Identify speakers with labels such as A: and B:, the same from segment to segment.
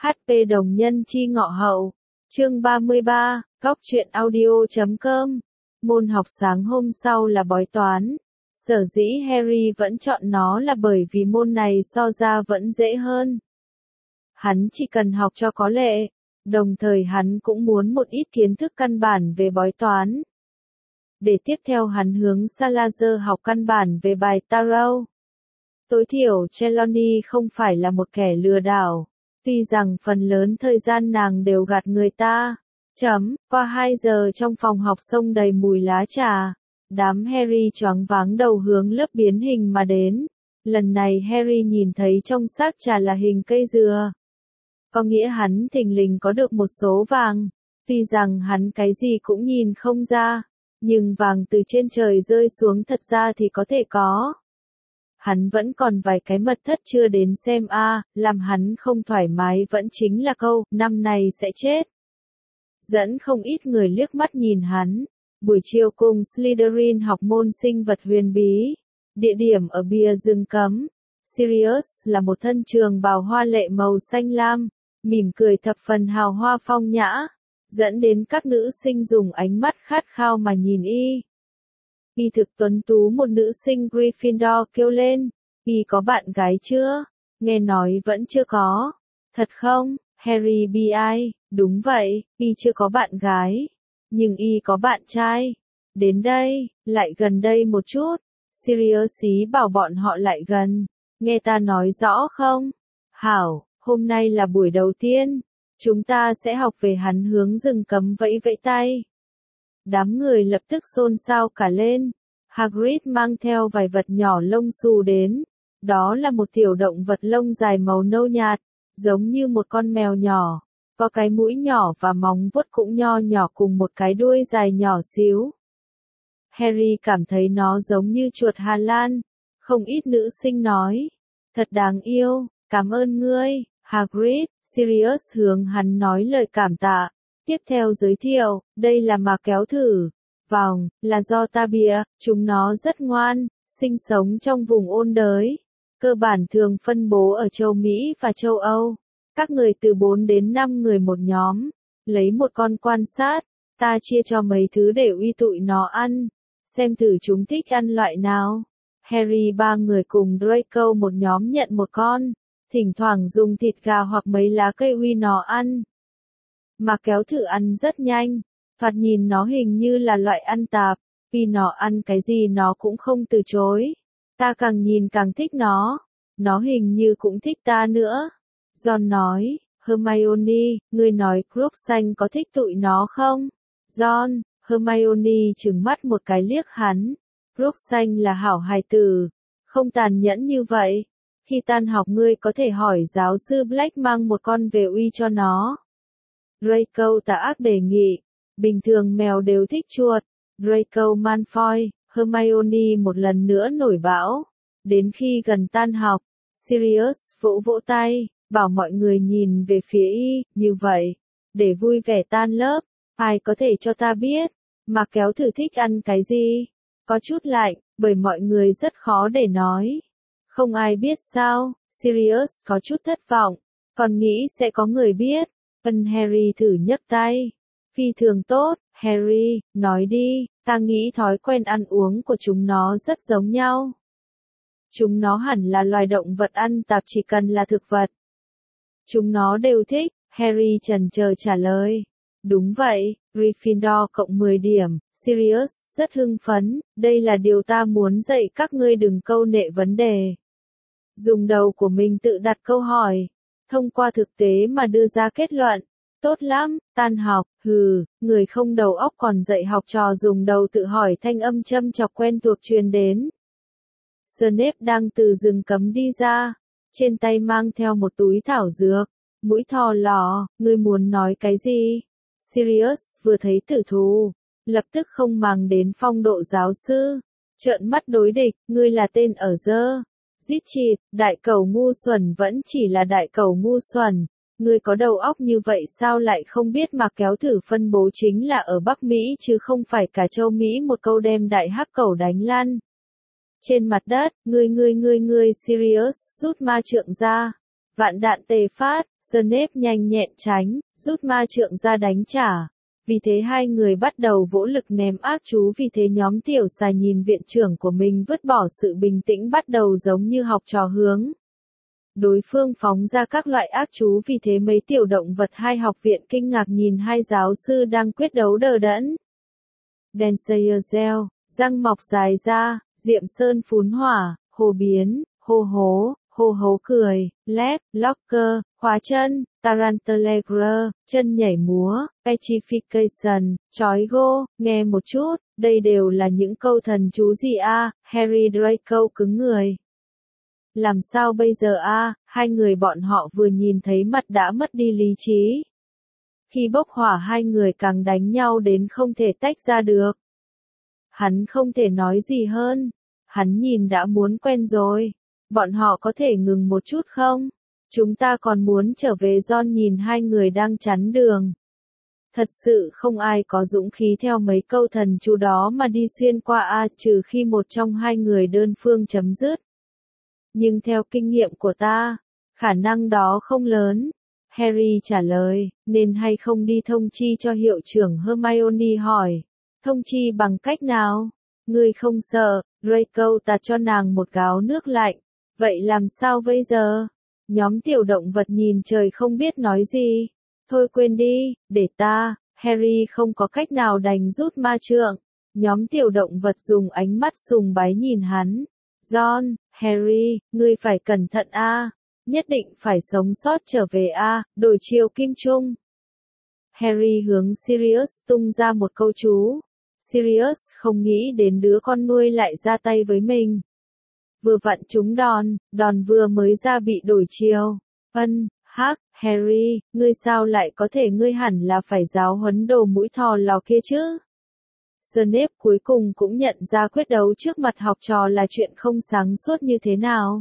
A: HP đồng nhân chi ngọ hậu. Chương 33, Góc truyện audio.com. Môn học sáng hôm sau là bói toán. Sở dĩ Harry vẫn chọn nó là bởi vì môn này so ra vẫn dễ hơn. Hắn chỉ cần học cho có lệ, đồng thời hắn cũng muốn một ít kiến thức căn bản về bói toán. Để tiếp theo hắn hướng Salazar học căn bản về bài Tarot. Tối thiểu Trelawney không phải là một kẻ lừa đảo, tuy rằng phần lớn thời gian nàng đều gạt người ta. Qua 2 giờ trong phòng học xông đầy mùi lá trà, đám Harry choáng váng đầu hướng lớp biến hình mà đến. Lần này Harry nhìn thấy trong xác trà là hình cây dừa. Có nghĩa hắn thình lình có được một số vàng, tuy rằng hắn cái gì cũng nhìn không ra, nhưng vàng từ trên trời rơi xuống thật ra thì có thể có. Hắn vẫn còn vài cái mật thất chưa đến xem làm hắn không thoải mái vẫn chính là câu, năm này sẽ chết. Dẫn không ít người liếc mắt nhìn hắn. Buổi chiều cùng Slytherin học môn sinh vật huyền bí. Địa điểm ở bìa rừng cấm. Sirius là một thân trường bào hoa lệ màu xanh lam, mỉm cười thập phần hào hoa phong nhã, dẫn đến các nữ sinh dùng ánh mắt khát khao mà nhìn y. Y thực tuấn tú, một nữ sinh Gryffindor kêu lên, y có bạn gái chưa? Nghe nói vẫn chưa có. Thật không? Harry bi ai, đúng vậy, y chưa có bạn gái, nhưng y có bạn trai. Đến đây, lại gần đây một chút. Sirius xí bảo bọn họ lại gần. Nghe ta nói rõ không? Hảo, hôm nay là buổi đầu tiên, chúng ta sẽ học về hắn hướng rừng cấm vẫy vẫy tay. Đám người lập tức xôn xao cả lên. Hagrid mang theo vài vật nhỏ lông xù đến. Đó là một tiểu động vật lông dài màu nâu nhạt, giống như một con mèo nhỏ, có cái mũi nhỏ và móng vuốt cũng nho nhỏ cùng một cái đuôi dài nhỏ xíu. Harry cảm thấy nó giống như chuột Hà Lan. Không ít nữ sinh nói, thật đáng yêu, cảm ơn ngươi, Hagrid. Sirius hướng hắn nói lời cảm tạ. Tiếp theo giới thiệu, đây là mà kéo thử. Vòng, là do ta bịa, chúng nó rất ngoan, sinh sống trong vùng ôn đới. Cơ bản thường phân bố ở châu Mỹ và châu Âu. Các người từ 4 đến 5 người một nhóm. Lấy một con quan sát. Ta chia cho mấy thứ để uy tụi nó ăn. Xem thử chúng thích ăn loại nào. Harry 3 người cùng Draco một nhóm nhận một con. Thỉnh thoảng dùng thịt gà hoặc mấy lá cây uy nó ăn. Mà kéo thử ăn rất nhanh. Thoạt nhìn nó hình như là loại ăn tạp. Vì nó ăn cái gì nó cũng không từ chối. Ta càng nhìn càng thích nó. Nó hình như cũng thích ta nữa. John nói, Hermione, ngươi nói Crookshanks có thích tụi nó không? John, Hermione trừng mắt một cái liếc hắn. Crookshanks là hảo hài tử, không tàn nhẫn như vậy. Khi tan học ngươi có thể hỏi giáo sư Black mang một con về uy cho nó. Draco tà ác đề nghị. Bình thường mèo đều thích chuột. Draco Malfoy, Hermione một lần nữa nổi bão. Đến khi gần tan học, Sirius vỗ vỗ tay, bảo mọi người nhìn về phía y, như vậy, để vui vẻ tan lớp. Ai có thể cho ta biết, mà kéo thử thích ăn cái gì? Có chút lạnh, bởi mọi người rất khó để nói. Không ai biết sao? Sirius có chút thất vọng, còn nghĩ sẽ có người biết. Harry thử nhấc tay. Phi thường tốt, Harry, nói đi, ta nghĩ thói quen ăn uống của chúng nó rất giống nhau. Chúng nó hẳn là loài động vật ăn tạp chỉ cần là thực vật. Chúng nó đều thích, Harry chần chờ trả lời. Đúng vậy, Gryffindor cộng 10 điểm, Sirius rất hưng phấn, đây là điều ta muốn dạy các ngươi, đừng câu nệ vấn đề. Dùng đầu của mình tự đặt câu hỏi, thông qua thực tế mà đưa ra kết luận. Tốt lắm, tan học, người không đầu óc còn dạy học trò dùng đầu tự hỏi, thanh âm châm chọc quen thuộc truyền đến. Snape đang từ rừng cấm đi ra, trên tay mang theo một túi thảo dược, mũi thò lò, ngươi muốn nói cái gì? Sirius vừa thấy tử thù, lập tức không màng đến phong độ giáo sư, trợn mắt đối địch, ngươi là tên ở dơ. Giết chịt, đại cẩu ngu xuẩn vẫn chỉ là đại cẩu ngu xuẩn. Ngươi có đầu óc như vậy sao lại không biết mà kéo thử phân bố chính là ở Bắc Mỹ chứ không phải cả châu Mỹ, một câu đem đại hắc cẩu đánh lăn. Trên mặt đất, ngươi Sirius rút ma trượng ra. Vạn đạn tề phát, Snape nhanh nhẹn tránh, rút ma trượng ra đánh trả. Vì thế hai người bắt đầu vỗ lực ném ác chú, vì thế nhóm tiểu xà nhìn viện trưởng của mình vứt bỏ sự bình tĩnh bắt đầu giống như học trò hướng. Đối phương phóng ra các loại ác chú, vì thế mấy tiểu động vật hai học viện kinh ngạc nhìn hai giáo sư đang quyết đấu đờ đẫn. Danceazel, răng mọc dài ra, Diệm Sơn phún hỏa, hồ biến, hô hố cười, leg, locker, khóa chân, Tarantellegre, chân nhảy múa, petrification, chói gô, nghe một chút, đây đều là những câu thần chú gì a? Harry Draco cứng người. Làm sao bây giờ a? Hai người bọn họ vừa nhìn thấy mặt đã mất đi lý trí. Khi bốc hỏa hai người càng đánh nhau đến không thể tách ra được. Hắn không thể nói gì hơn. Hắn nhìn đã muốn quen rồi. Bọn họ có thể ngừng một chút không? Chúng ta còn muốn trở về. John nhìn hai người đang chắn đường. Thật sự không ai có dũng khí theo mấy câu thần chú đó mà đi xuyên qua a, trừ khi một trong hai người đơn phương chấm dứt. Nhưng theo kinh nghiệm của ta, khả năng đó không lớn. Harry trả lời, nên hay không đi thông chi cho hiệu trưởng? Hermione hỏi. Thông chi bằng cách nào? Ngươi không sợ? Draco tạt cho nàng một gáo nước lạnh. Vậy làm sao bây giờ? Nhóm tiểu động vật nhìn trời không biết nói gì. Thôi quên đi, để ta. Harry không có cách nào đành rút ma trượng. Nhóm tiểu động vật dùng ánh mắt sùng bái nhìn hắn. John, Harry, ngươi phải cẩn thận a, nhất định phải sống sót trở về a, đổi chiều kim trung. Harry hướng Sirius tung ra một câu chú. Sirius không nghĩ đến đứa con nuôi lại ra tay với mình. Vừa vặn trúng đòn vừa mới ra bị đổi chiều. Harry, ngươi sao lại có thể? Ngươi hẳn là phải giáo huấn đồ mũi thò lò kia chứ. Snape cuối cùng cũng nhận ra quyết đấu trước mặt học trò là chuyện không sáng suốt như thế nào.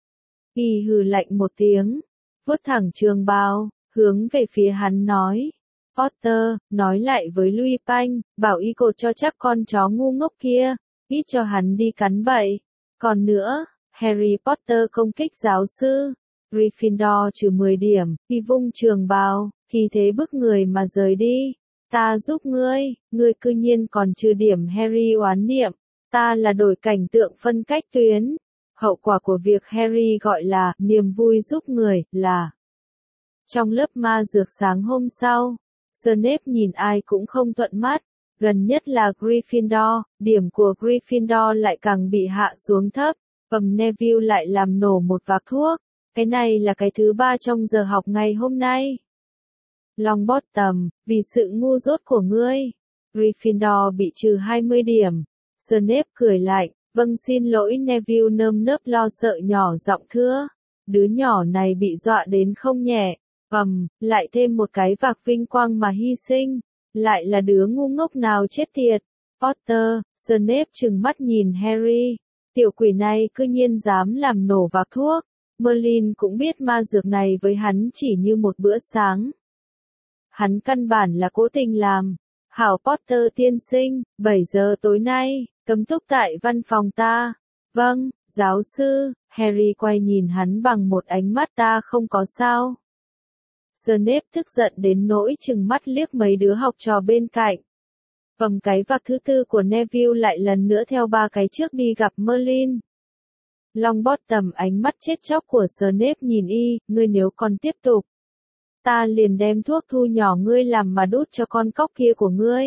A: Y hừ lạnh một tiếng, vuốt thẳng trường bào, hướng về phía hắn nói. Potter, nói lại với Lupin, bảo y cột cho chắc con chó ngu ngốc kia, ít cho hắn đi cắn bậy. Còn nữa, Harry Potter công kích giáo sư. Gryffindor trừ 10 điểm, y vung trường bào, khi thế bức người mà rời đi. Ta giúp ngươi cư nhiên còn trừ điểm. Harry oán niệm, ta là đổi cảnh tượng phân cách tuyến. Hậu quả của việc Harry gọi là niềm vui giúp người là. Trong lớp ma dược sáng hôm sau, Snape nhìn ai cũng không thuận mắt, gần nhất là Gryffindor, điểm của Gryffindor lại càng bị hạ xuống thấp, Neville lại làm nổ một vạc thuốc, cái này là cái thứ 3 trong giờ học ngày hôm nay. Longbottom, vì sự ngu dốt của ngươi, Gryffindor bị trừ 20 điểm. Snape cười lạnh, vâng xin lỗi. Neville nơm nớp lo sợ nhỏ giọng thưa, đứa nhỏ này bị dọa đến không nhẹ. Lại thêm một cái vạc vinh quang mà hy sinh, lại là đứa ngu ngốc nào chết tiệt. Potter, Snape trừng mắt nhìn Harry, tiểu quỷ này cư nhiên dám làm nổ vạc thuốc. Merlin cũng biết ma dược này với hắn chỉ như một bữa sáng. Hắn căn bản là cố tình làm. Hảo Potter tiên sinh, 7 giờ tối nay, cấm túc tại văn phòng ta. Vâng, giáo sư. Harry quay nhìn hắn bằng một ánh mắt ta không có sao. Snape tức giận đến nỗi chừng mắt liếc mấy đứa học trò bên cạnh. Cái vạc thứ 4 của Neville lại lần nữa theo 3 cái trước đi gặp Merlin. Longbottom ánh mắt chết chóc của Snape nhìn y, ngươi nếu còn tiếp tục, ta liền đem thuốc thu nhỏ ngươi làm mà đút cho con cóc kia của ngươi.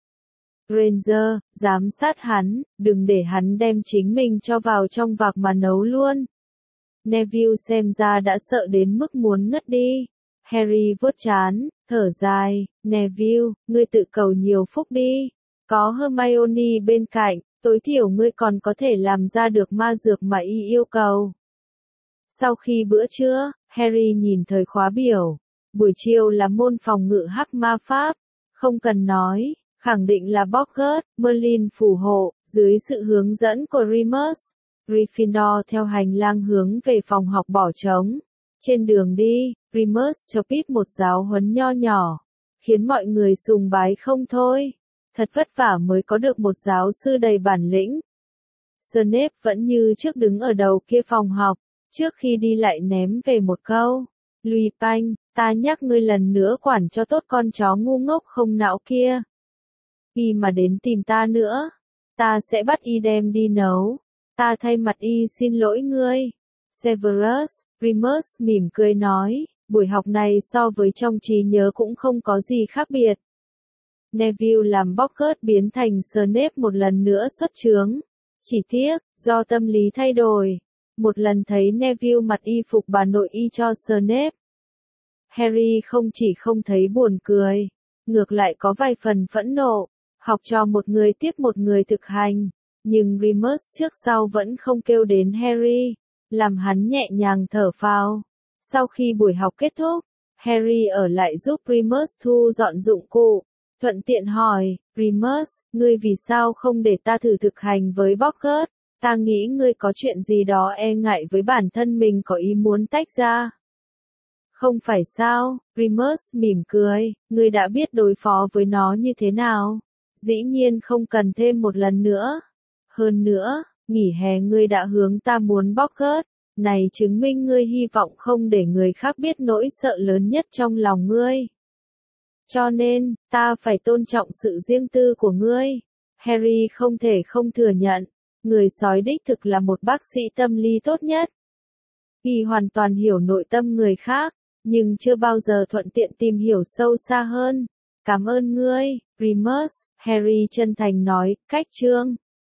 A: Granger, giám sát hắn, đừng để hắn đem chính mình cho vào trong vạc mà nấu luôn. Neville xem ra đã sợ đến mức muốn ngất đi. Harry vuốt trán, thở dài, Neville, ngươi tự cầu nhiều phúc đi. Có Hermione bên cạnh, tối thiểu ngươi còn có thể làm ra được ma dược mà y yêu cầu. Sau khi bữa trưa, Harry nhìn thời khóa biểu. Buổi chiều là môn phòng ngự hắc ma pháp. Không cần nói, khẳng định là Boggart, Merlin phù hộ, dưới sự hướng dẫn của Remus. Gryffindor theo hành lang hướng về phòng học bỏ trống. Trên đường đi, Remus cho Pip một giáo huấn nho nhỏ, khiến mọi người sùng bái không thôi. Thật vất vả mới có được một giáo sư đầy bản lĩnh. Snape vẫn như trước đứng ở đầu kia phòng học, Trước khi đi lại ném về một câu. Lupin, ta nhắc ngươi lần nữa quản cho tốt con chó ngu ngốc không não kia. Y mà đến tìm ta nữa, ta sẽ bắt y đem đi nấu. Ta thay mặt y xin lỗi ngươi. Severus, Remus mỉm cười nói, buổi học này so với trong trí nhớ cũng không có gì khác biệt. Neville làm Boggart biến thành Snape một lần nữa xuất chướng. Chỉ tiếc, do tâm lý thay đổi. Một lần thấy Neville mặc y phục bà nội y cho Snape. Harry không chỉ không thấy buồn cười, ngược lại có vài phần phẫn nộ, học trò một người tiếp một người thực hành, nhưng Remus trước sau vẫn không kêu đến Harry, làm hắn nhẹ nhàng thở phào. Sau khi buổi học kết thúc, Harry ở lại giúp Remus thu dọn dụng cụ, thuận tiện hỏi, Remus, ngươi vì sao không để ta thử thực hành với Boggart? Ta nghĩ ngươi có chuyện gì đó e ngại với bản thân mình có ý muốn tách ra. Không phải sao, Remus mỉm cười, ngươi đã biết đối phó với nó như thế nào. Dĩ nhiên không cần thêm một lần nữa. Hơn nữa, nghỉ hè ngươi đã hướng ta muốn Boggart, này chứng minh ngươi hy vọng không để người khác biết nỗi sợ lớn nhất trong lòng ngươi. Cho nên, ta phải tôn trọng sự riêng tư của ngươi. Harry không thể không thừa nhận, người sói đích thực là một bác sĩ tâm lý tốt nhất. Y hoàn toàn hiểu nội tâm người khác, nhưng chưa bao giờ thuận tiện tìm hiểu sâu xa hơn. Cảm ơn ngươi, Remus, Harry chân thành nói, cách chương.